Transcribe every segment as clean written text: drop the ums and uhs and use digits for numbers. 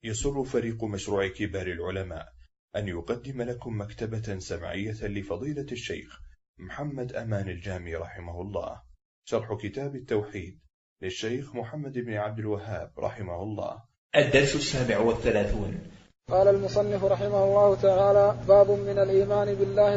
يسر فريق مشروع كبار العلماء أن يقدم لكم مكتبة سمعية لفضيلة الشيخ محمد أمان الجامي رحمه الله، شرح كتاب التوحيد للشيخ محمد بن عبد الوهاب رحمه الله. الدرس 37. قال المصنف رحمه الله تعالى: باب من الإيمان بالله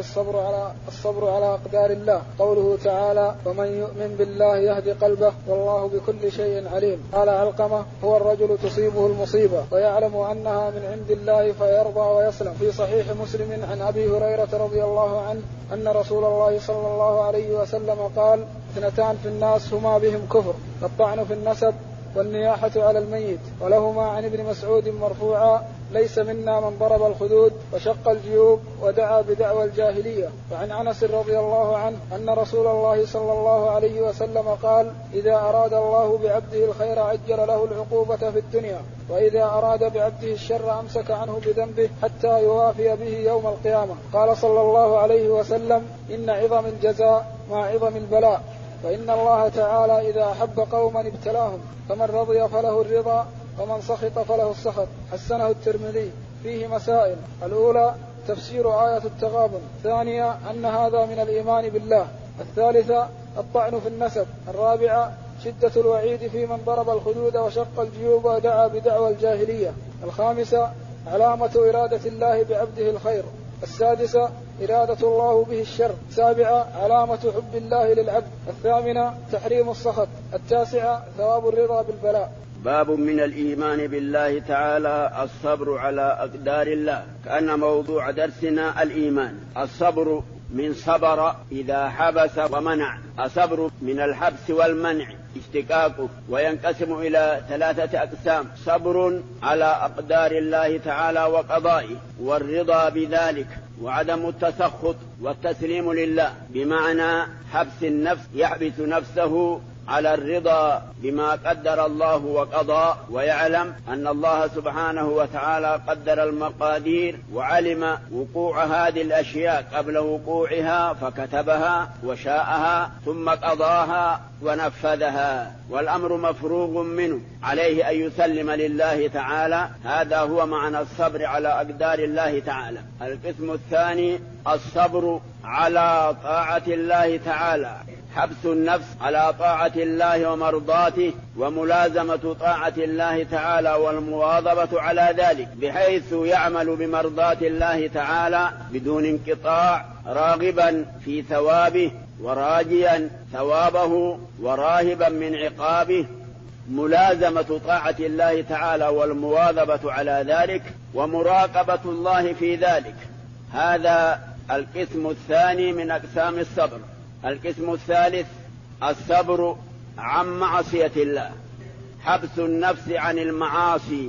الصبر على أقدار الله. قوله تعالى: ومن يؤمن بالله يهدي قلبه والله بكل شيء عليم. قال علقمة: هو الرجل تصيبه المصيبة ويعلم أنها من عند الله فيرضى ويسلم. في صحيح مسلم عن أبي هريرة رضي الله عنه أن رسول الله صلى الله عليه وسلم قال: اثنتان في الناس هما بهم كفر، الطعن في النسب والنياحة على الميت. ولهما عن ابن مسعود مرفوعا: ليس منا من ضرب الخدود وشق الجيوب ودعا بدعوى الجاهلية. وعن أنس رضي الله عنه أن رسول الله صلى الله عليه وسلم قال: إذا أراد الله بعبده الخير عجل له العقوبة في الدنيا، وإذا أراد بعبده الشر أمسك عنه بذنبه حتى يوافي به يوم القيامة. قال صلى الله عليه وسلم: إن عظم الجزاء مع عظم البلاء، فإن الله تعالى إذا أحب قوما ابتلاهم، فمن رضي فله الرضا ومن سخط فله السخط. حسنه الترمذي. فيه مسائل: الأولى تفسير آية التغابن. الثانية أن هذا من الإيمان بالله. الثالثة الطعن في النسب. الرابعة شدة الوعيد في من ضرب الخدود وشق الجيوب ودعا بدعوى الجاهلية. الخامسة علامة إرادة الله بعبده الخير. السادسة إرادة الله به الشر. السابعة علامة حب الله للعبد. الثامنة تحريم السخط. التاسعة ثواب الرضا بالبلاء. باب من الإيمان بالله تعالى الصبر على أقدار الله. كأن موضوع درسنا الإيمان. الصبر من صبر إذا حبس ومنع. الصبر من الحبس والمنع اشتقاقه، وينقسم إلى 3 أقسام: صبر على أقدار الله تعالى وقضائه، والرضا بذلك، وعدم التسخط والتسليم لله، بمعنى حبس النفس، يحبس نفسه على الرضا بما قدر الله وقضى، ويعلم أن الله سبحانه وتعالى قدر المقادير وعلم وقوع هذه الأشياء قبل وقوعها فكتبها وشاءها ثم قضاها ونفذها، والأمر مفروغ منه، عليه أن يسلم لله تعالى. هذا هو معنى الصبر على أقدار الله تعالى. القسم الثاني الصبر على طاعة الله تعالى، حبس النفس على طاعة الله ومرضاته، وملازمة طاعة الله تعالى والمواظبة على ذلك، بحيث يعمل بمرضاة الله تعالى بدون انقطاع، راغبا في ثوابه وراجيا ثوابه وراهبا من عقابه. ملازمة طاعة الله تعالى والمواظبة على ذلك ومراقبة الله في ذلك. هذا القسم الثاني من أقسام الصبر. القسم الثالث الصبر عن معصية الله، حبس النفس عن المعاصي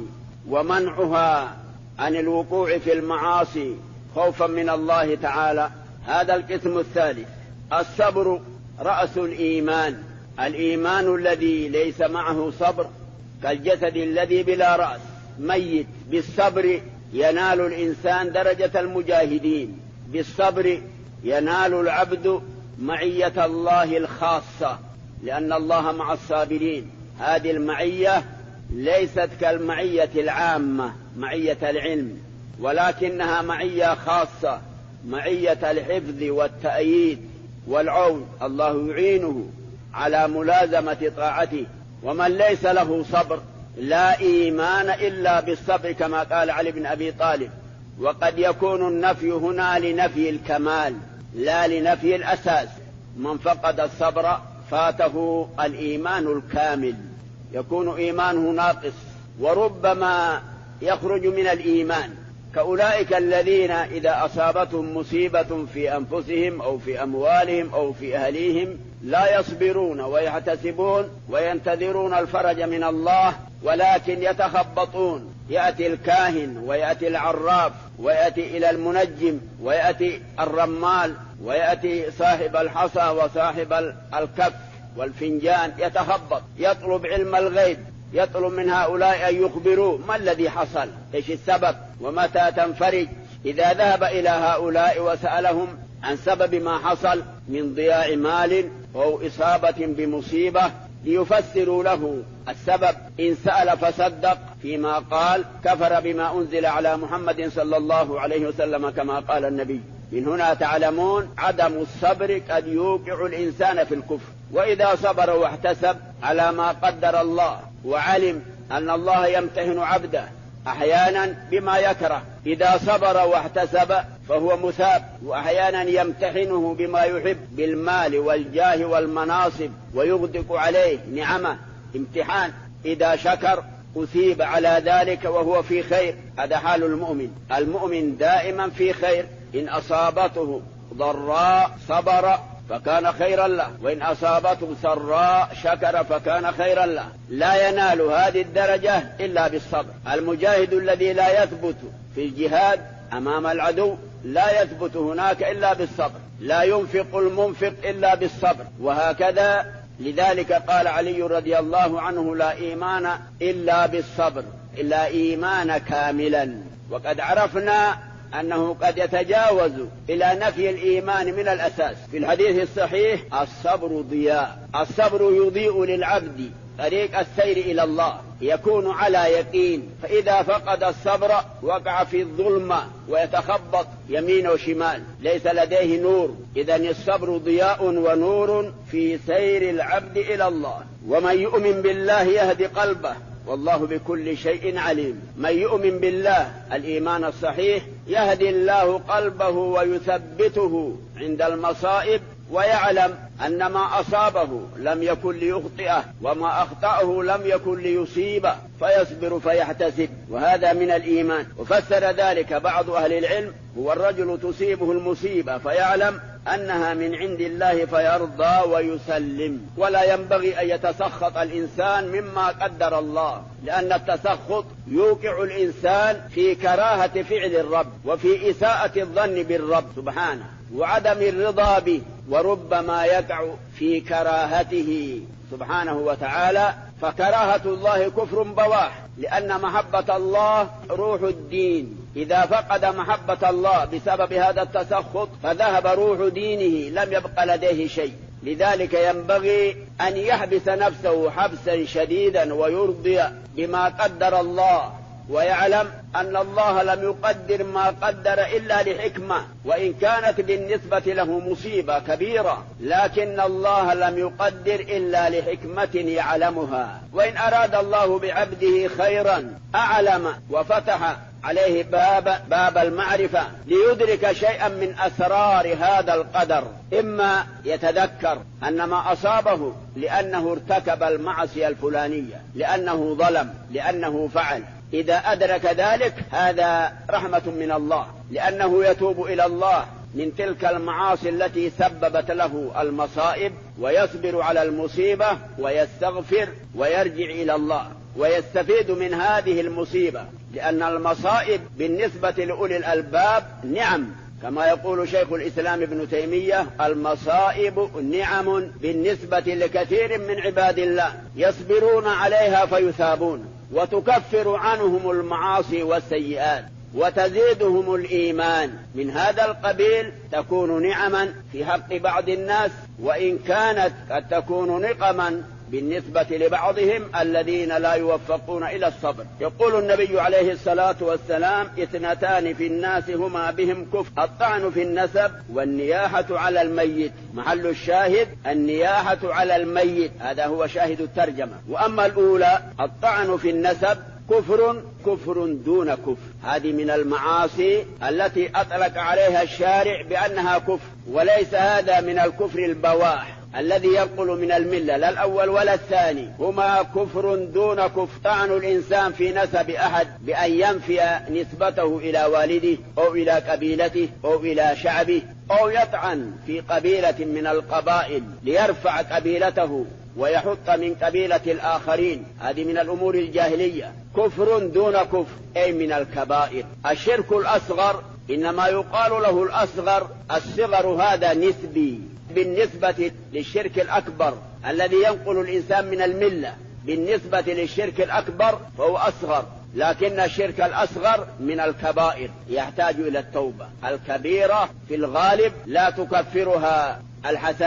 ومنعها عن الوقوع في المعاصي خوفا من الله تعالى. هذا القسم الثالث. الصبر رأس الإيمان. الإيمان الذي ليس معه صبر كالجسد الذي بلا رأس ميت. بالصبر ينال الإنسان درجة المجاهدين، بالصبر ينال العبد معية الله الخاصة، لأن الله مع الصابرين. هذه المعية ليست كالمعية العامة معية العلم، ولكنها معية خاصة، معية الحفظ والتأييد والعون. الله يعينه على ملازمة طاعته. ومن ليس له صبر لا إيمان إلا بالصبر، كما قال علي بن أبي طالب. وقد يكون النفي هنا لنفي الكمال لا لنفي الأساس. من فقد الصبر فاته الإيمان الكامل، يكون إيمانه ناقص، وربما يخرج من الإيمان، كأولئك الذين إذا أصابتهم مصيبة في أنفسهم أو في أموالهم أو في أهليهم لا يصبرون ويحتسبون وينتظرون الفرج من الله، ولكن يتخبطون. يأتي الكاهن ويأتي العراف ويأتي إلى المنجم ويأتي الرمال ويأتي صاحب الحصى وصاحب الكف والفنجان، يتخبط، يطلب علم الغيب، يطلب من هؤلاء أن يخبروا ما الذي حصل، إيش السبب، ومتى تنفرج. إذا ذهب إلى هؤلاء وسألهم عن سبب ما حصل من ضياع مال أو إصابة بمصيبة ليفسروا له السبب، إن سأل فصدق فيما قال كفر بما أنزل على محمد صلى الله عليه وسلم كما قال النبي. من هنا تعلمون عدم الصبر قد يوقع الإنسان في الكفر. وإذا صبر واحتسب على ما قدر الله وعلم أن الله يمتحن عبده أحيانا بما يكره، إذا صبر واحتسب فهو مثاب، وأحيانا يمتحنه بما يحب بالمال والجاه والمناصب ويغدق عليه نعمه امتحان، إذا شكر أثيب على ذلك وهو في خير. هذا حال المؤمن. المؤمن دائما في خير، إن أصابته ضراء صبر فكان خيرا له، وإن أصابته سراء شكر فكان خيرا له. لا ينال هذه الدرجة إلا بالصبر. المجاهد الذي لا يثبت في الجهاد أمام العدو لا يثبت هناك إلا بالصبر، لا ينفق المنفق إلا بالصبر، وهكذا. لذلك قال علي رضي الله عنه لا إيمان إلا بالصبر، إلا إيمان كاملا. وقد عرفنا أنه قد يتجاوز إلى نفي الإيمان من الأساس. في الحديث الصحيح الصبر ضياء، الصبر يضيء للعبد طريق السير إلى الله، يكون على يقين، فإذا فقد الصبر وقع في الظلمة ويتخبط يمين وشمال، ليس لديه نور. إذن الصبر ضياء ونور في سير العبد إلى الله. ومن يؤمن بالله يهدي قلبه والله بكل شيء عليم. من يؤمن بالله الإيمان الصحيح يهدي الله قلبه ويثبته عند المصائب، ويعلم أن ما أصابه لم يكن ليخطئه وما أخطأه لم يكن ليصيبه، فيصبر فيحتسب، وهذا من الإيمان. وفسر ذلك بعض أهل العلم هو الرجل تصيبه المصيبة فيعلم أنها من عند الله فيرضى ويسلم. ولا ينبغي أن يتسخط الإنسان مما قدر الله، لأن التسخط يوقع الإنسان في كراهة فعل الرب وفي إساءة الظن بالرب سبحانه وعدم الرضا به، وربما يقع في كراهته سبحانه وتعالى. فكراهة الله كفر بواح، لأن محبة الله روح الدين. إذا فقد محبة الله بسبب هذا التسخط فذهب روح دينه، لم يبق لديه شيء. لذلك ينبغي أن يحبس نفسه حبسا شديدا ويرضي بما قدر الله، ويعلم أن الله لم يقدر ما قدر إلا لحكمة، وإن كانت بالنسبة له مصيبة كبيرة لكن الله لم يقدر إلا لحكمة يعلمها. وإن أراد الله بعبده خيرا أعلم وفتح عليه باب المعرفة ليدرك شيئا من أسرار هذا القدر. إما يتذكر أن ما أصابه لأنه ارتكب المعصية الفلانية، لأنه ظلم، لأنه فعل. إذا أدرك ذلك هذا رحمة من الله، لأنه يتوب إلى الله من تلك المعاصي التي سببت له المصائب، ويصبر على المصيبة ويستغفر ويرجع إلى الله ويستفيد من هذه المصيبة. لأن المصائب بالنسبة لأولي الألباب نعم، كما يقول شيخ الإسلام ابن تيمية المصائب نعم بالنسبة لكثير من عباد الله يصبرون عليها فيثابون، وتكفر عنهم المعاصي والسيئات وتزيدهم الإيمان. من هذا القبيل تكون نعما في حق بعض الناس، وإن كانت قد تكون نقما بالنسبة لبعضهم الذين لا يوفقون إلى الصبر. يقول النبي عليه الصلاة والسلام اثنتان في الناس هما بهم كفر، الطعن في النسب والنياحة على الميت. محل الشاهد النياحة على الميت، هذا هو شاهد الترجمة. وأما الأولى الطعن في النسب كفر دون كفر، هذه من المعاصي التي أطلق عليها الشارع بأنها كفر، وليس هذا من الكفر البواح الذي ينقل من الملة، لا الأول ولا الثاني، هما كفر دون كفر. طعن الإنسان في نسب أحد بأن ينفي نسبته إلى والده أو إلى قبيلته أو إلى شعبه، أو يطعن في قبيلة من القبائل ليرفع قبيلته ويحط من قبيلة الآخرين، هذه من الأمور الجاهلية. كفر دون كفر أي من الكبائر. الشرك الأصغر إنما يقال له الأصغر، الصغر هذا نسبي بالنسبة للشرك الأكبر الذي ينقل الإنسان من الملة. بالنسبة للشرك الأكبر فهو أصغر، لكن الشرك الأصغر من الكبائر يحتاج إلى التوبة. الكبيرة في الغالب لا تكفرها الحسنات،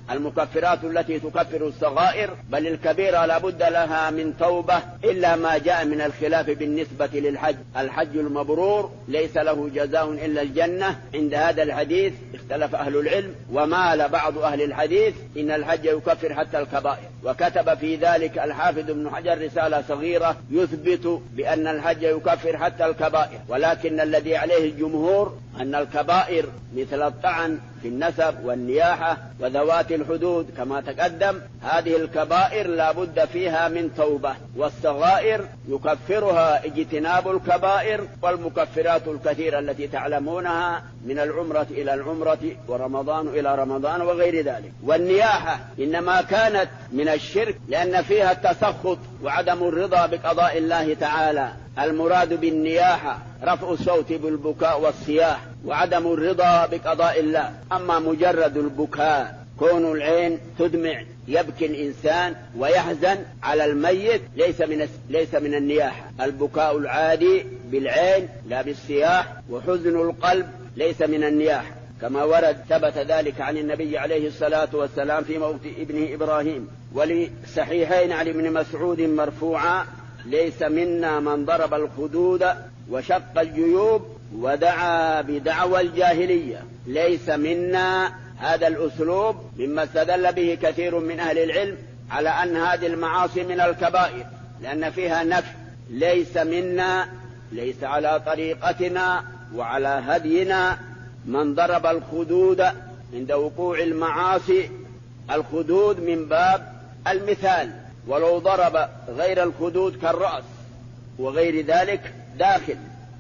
المكفرات التي تكفر الصغائر، بل الكبيرة لا بد لها من توبة إلا ما جاء من الخلاف بالنسبة للحج. الحج المبرور ليس له جزاء إلا الجنة عند هذا الحديث، اختلف أهل العلم، ومال بعض أهل الحديث إن الحج يكفر حتى الكبائر، وكتب في ذلك الحافظ ابن حجر رسالة صغيرة يثبت بأن الحج يكفر حتى الكبائر، ولكن الذي عليه الجمهور أن الكبائر مثل الطعن في النسب والنياحة وذوات الحدود كما تقدم، هذه الكبائر لا بد فيها من توبة، والصغائر يكفرها اجتناب الكبائر والمكفرات الكثيرة التي تعلمونها من العمرة إلى العمرة ورمضان إلى رمضان وغير ذلك. والنياحة إنما كانت من الشرك لأن فيها التسخط وعدم الرضا بقضاء الله تعالى. المراد بالنياحة رفع الصوت بالبكاء والصياح وعدم الرضا بقضاء الله. أما مجرد البكاء كون العين تدمع، يبكي الإنسان ويحزن على الميت، ليس من النياحة. البكاء العادي بالعين لا بالصياح، وحزن القلب ليس من النياحة، كما ورد ثبت ذلك عن النبي عليه الصلاة والسلام في موت ابنه إبراهيم. ولصحيحين عن ابن مسعود مرفوعا: ليس منا من ضرب الخدود وشق الجيوب ودعا بدعوى الجاهلية. ليس منا، هذا الأسلوب مما استدل به كثير من أهل العلم على أن هذه المعاصي من الكبائر، لأن فيها نفي. ليس منا، ليس على طريقتنا وعلى هدينا من ضرب الخدود عند وقوع المعاصي. الخدود من باب المثال، ولو ضرب غير الخدود كالرأس وغير ذلك داخل.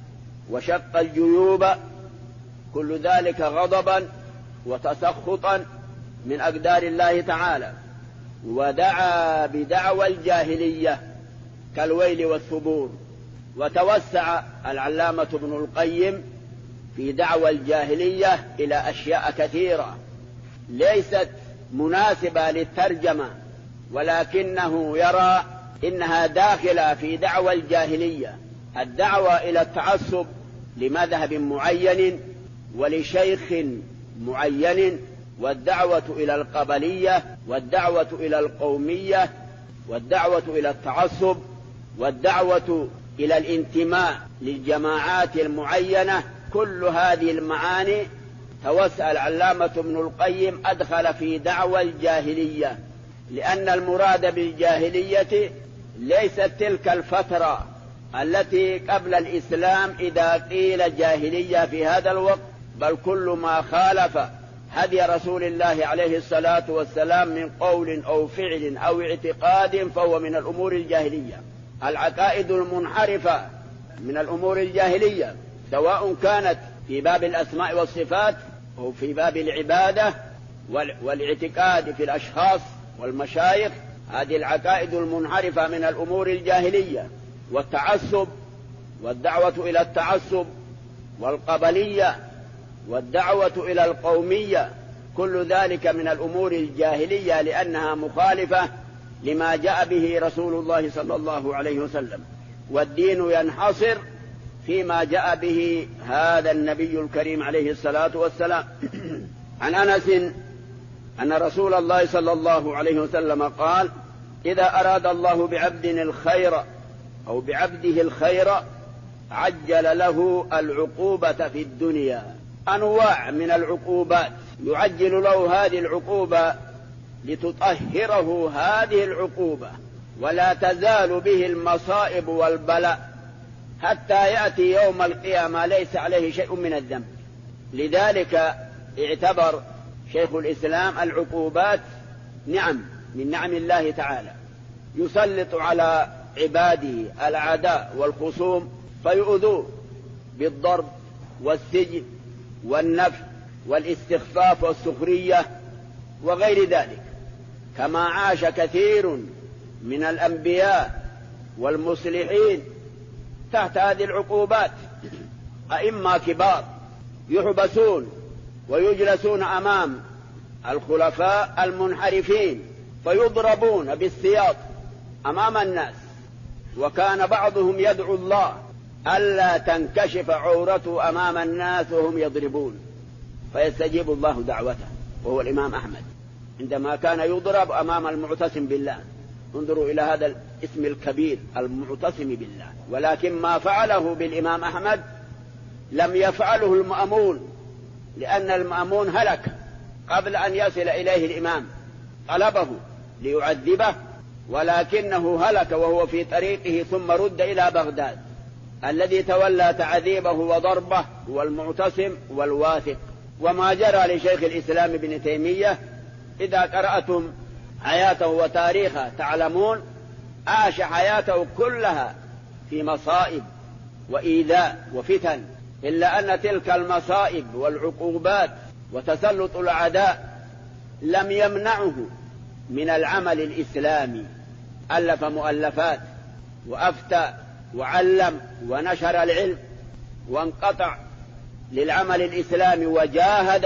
وشق الجيوب كل ذلك غضبا وتسخطا من أقدار الله تعالى. ودعا بدعوى الجاهلية كالويل والثبور. وتوسع العلامة ابن القيم في دعوى الجاهلية إلى أشياء كثيرة ليست مناسبة للترجمة، ولكنه يرى إنها داخلة في دعوى الجاهلية. الدعوة إلى التعصب لمذهب معين ولشيخ معين، والدعوة إلى القبلية، والدعوة إلى القومية، والدعوة إلى التعصب، والدعوة إلى الانتماء للجماعات المعينة. كل هذه المعاني توسع العلامة ابن القيم أدخل في دعوى الجاهلية، لأن المراد بالجاهلية ليست تلك الفترة التي قبل الإسلام إذا قيل جاهلية في هذا الوقت، بل كل ما خالف هدي رسول الله عليه الصلاة والسلام من قول أو فعل أو اعتقاد فهو من الأمور الجاهلية. العقائد المنحرفة من الأمور الجاهلية، سواء كانت في باب الأسماء والصفات أو في باب العبادة والاعتقاد في الأشخاص والمشايخ، هذه العقائد المنحرفة من الأمور الجاهلية. والتعصب والدعوة إلى التعصب، والقبلية والدعوة إلى القومية، كل ذلك من الأمور الجاهلية لأنها مخالفة لما جاء به رسول الله صلى الله عليه وسلم. والدين ينحصر فيما جاء به هذا النبي الكريم عليه الصلاة والسلام. عن أنس أن رسول الله صلى الله عليه وسلم قال: إذا أراد الله بعبد الخير أو بعبده الخير عجل له العقوبة في الدنيا. أنواع من العقوبات يعجل له هذه العقوبة لتطهره هذه العقوبة، ولا تزال به المصائب والبلاء حتى يأتي يوم القيامة ليس عليه شيء من الذنب. لذلك اعتبر شيخ الإسلام العقوبات نعم من نعم الله تعالى، يسلط على عباده الأعداء والخصوم فيؤذوه بالضرب والسجن والنفي والاستخفاف والسخرية وغير ذلك، كما عاش كثير من الأنبياء والمصلحين تحت هذه العقوبات. أئمة كبار يحبسون ويجلسون أمام الخلفاء المنحرفين فيضربون بالسياط أمام الناس، وكان بعضهم يدعو الله ألا تنكشف عورته أمام الناس وهم يضربون، فيستجيب الله دعوته، وهو الإمام أحمد. عندما كان يضرب أمام المعتصم بالله. انظروا إلى هذا الاسم الكبير، المعتصم بالله. ولكن ما فعله بالإمام أحمد لم يفعله المأمون، لأن المأمون هلك قبل أن يصل إليه الإمام، طلبه ليعذبه ولكنه هلك وهو في طريقه ثم رد إلى بغداد. الذي تولى تعذيبه وضربه هو المعتصم والواثق. وما جرى لشيخ الإسلام ابن تيمية إذا قرأتم حياته وتاريخه تعلمون عاش حياته كلها في مصائب وإيذاء وفتن، إلا أن تلك المصائب والعقوبات وتسلط الأعداء لم يمنعه من العمل الإسلامي. ألف مؤلفات وأفتى وعلم ونشر العلم وانقطع للعمل الإسلامي وجاهد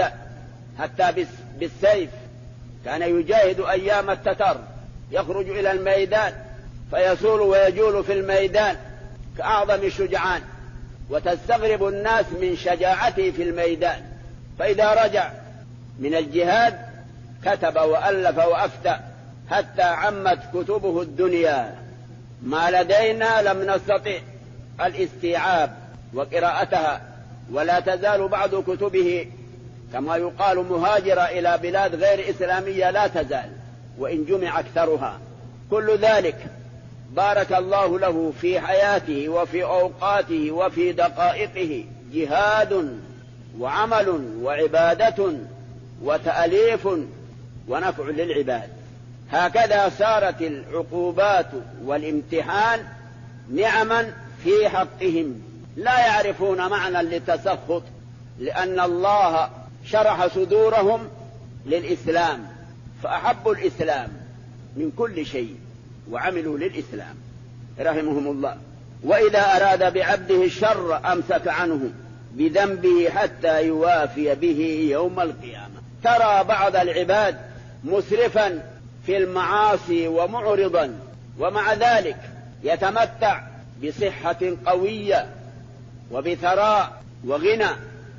حتى بالسيف. كان يجاهد أيام التتر، يخرج إلى الميدان فيسول ويجول في الميدان كأعظم الشجعان، وتستغرب الناس من شجاعته في الميدان. فإذا رجع من الجهاد كتب وألف وأفتى حتى عمت كتبه الدنيا. ما لدينا لم نستطع الاستيعاب وقراءتها، ولا تزال بعض كتبه كما يقال مهاجرة إلى بلاد غير إسلامية، لا تزال وإن جمع أكثرها. كل ذلك بارك الله له في حياته وفي أوقاته وفي دقائقه جهاد وعمل وعبادة وتأليف ونفع للعباد. هكذا صارت العقوبات والامتحان نعما في حقهم، لا يعرفون معنى للتسخط، لأن الله شرح صدورهم للإسلام فأحبوا الإسلام من كل شيء وعملوا للإسلام رحمهم الله. وإذا أراد بعبده الشر أمسك عنه بذنبه حتى يوافي به يوم القيامة. ترى بعض العباد مسرفا في المعاصي ومعرضا، ومع ذلك يتمتع بصحة قوية وبثراء وغنى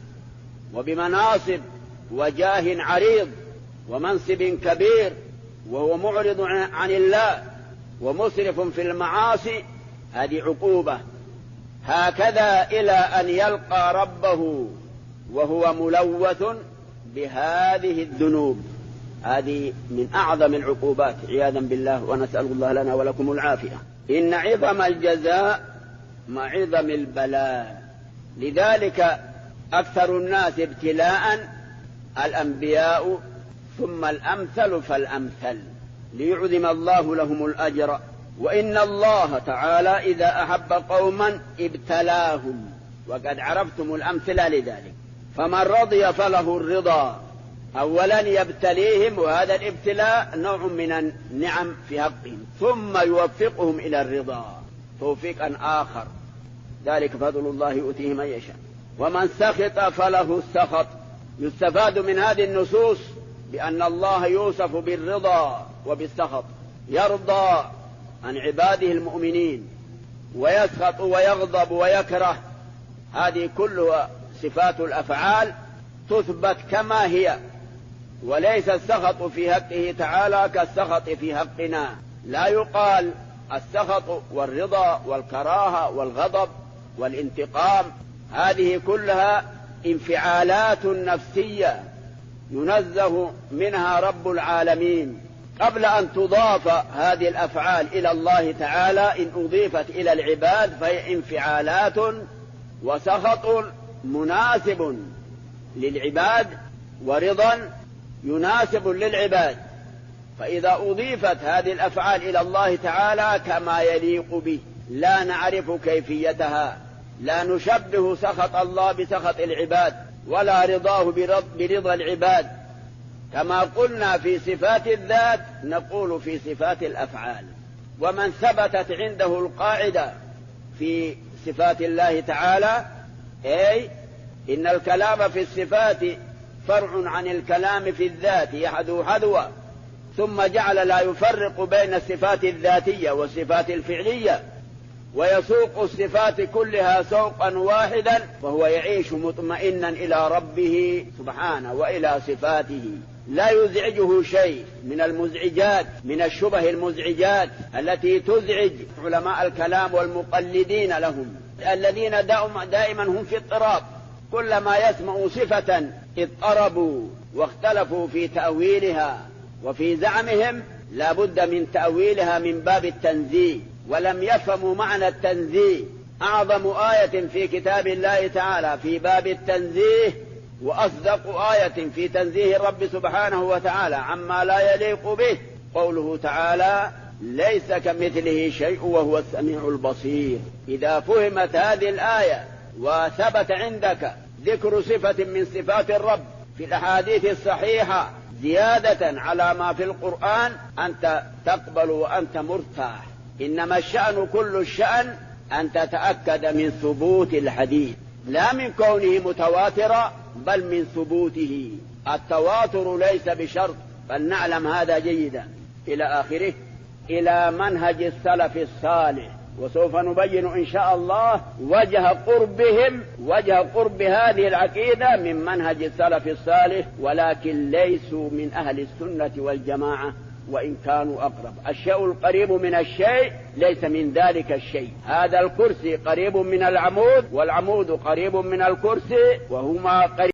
وبمناصب وجاه عريض ومنصب كبير، وهو معرض عن الله ومسرف في المعاصي. هذه عقوبة. هكذا إلى أن يلقى ربه وهو ملوث بهذه الذنوب. هذه من أعظم العقوبات عياذا بالله، ونسأل الله لنا ولكم العافية. إن عظم الجزاء مع عظم البلاء، لذلك أكثر الناس ابتلاء الأنبياء ثم الأمثل فالأمثل ليعظم الله لهم الأجر. وإن الله تعالى إذا أحب قوما ابتلاهم، وقد عرفتم الأمثلة لذلك. فمن رضي فله الرضا. أولا يبتليهم، وهذا الابتلاء نوع من النعم في حقهم، ثم يوفقهم إلى الرضا توفيقا آخر، ذلك فضل الله يؤتيه من يشاء. ومن سخط فله السخط. يستفاد من هذه النصوص بأن الله يوصف بالرضا وبالسخط، يرضى عن عباده المؤمنين ويسخط ويغضب ويكره. هذه كلها صفات الأفعال تثبت كما هي، وليس السخط في حقه تعالى كالسخط في حقنا. لا يقال السخط والرضا والكراهة والغضب والانتقام، هذه كلها انفعالات نفسية ينزه منها رب العالمين. قبل أن تضاف هذه الأفعال إلى الله تعالى، إن أضيفت إلى العباد فهي انفعالات وسخط مناسب للعباد ورضا يناسب للعباد. فإذا أضيفت هذه الأفعال إلى الله تعالى كما يليق به، لا نعرف كيفيتها، لا نشبه سخط الله بسخط العباد ولا رضاه برضا العباد. كما قلنا في صفات الذات نقول في صفات الأفعال. ومن ثبتت عنده القاعدة في صفات الله تعالى، أي إن الكلام في الصفات فرع عن الكلام في الذات يحدو حذوا، ثم جعل لا يفرق بين الصفات الذاتية والصفات الفعلية، ويسوق الصفات كلها سوقا واحدا، فهو يعيش مطمئنا إلى ربه سبحانه وإلى صفاته. لا يزعجه شيء من المزعجات، من الشبه المزعجات التي تزعج علماء الكلام والمقلدين لهم، الذين دائما هم في اضطراب، كلما يسمعوا صفة اضطربوا واختلفوا في تأويلها، وفي زعمهم لا بد من تأويلها من باب التنزيه، ولم يفهموا معنى التنزيه. أعظم آية في كتاب الله تعالى في باب التنزيه، وأصدق آية في تنزيه الرب سبحانه وتعالى عما لا يليق به، قوله تعالى: ليس كمثله شيء وهو السميع البصير. إذا فهمت هذه الآية وثبت عندك ذكر صفة من صفات الرب في الأحاديث الصحيحة زيادة على ما في القرآن، أنت تقبل وأنت مرتاح. إنما الشأن كل الشأن أن تتأكد من ثبوت الحديث، لا من كونه متواترا بل من ثبوته. التواتر ليس بشرط، فلنعلم هذا جيدا. إلى آخره، إلى منهج السلف الصالح، وسوف نبين إن شاء الله وجه قرب هذه العقيدة من منهج السلف الصالح، ولكن ليسوا من أهل السنة والجماعة وإن كانوا أقرب. الشيء القريب من الشيء ليس من ذلك الشيء. هذا الكرسي قريب من العمود، والعمود قريب من الكرسي، وهما قريب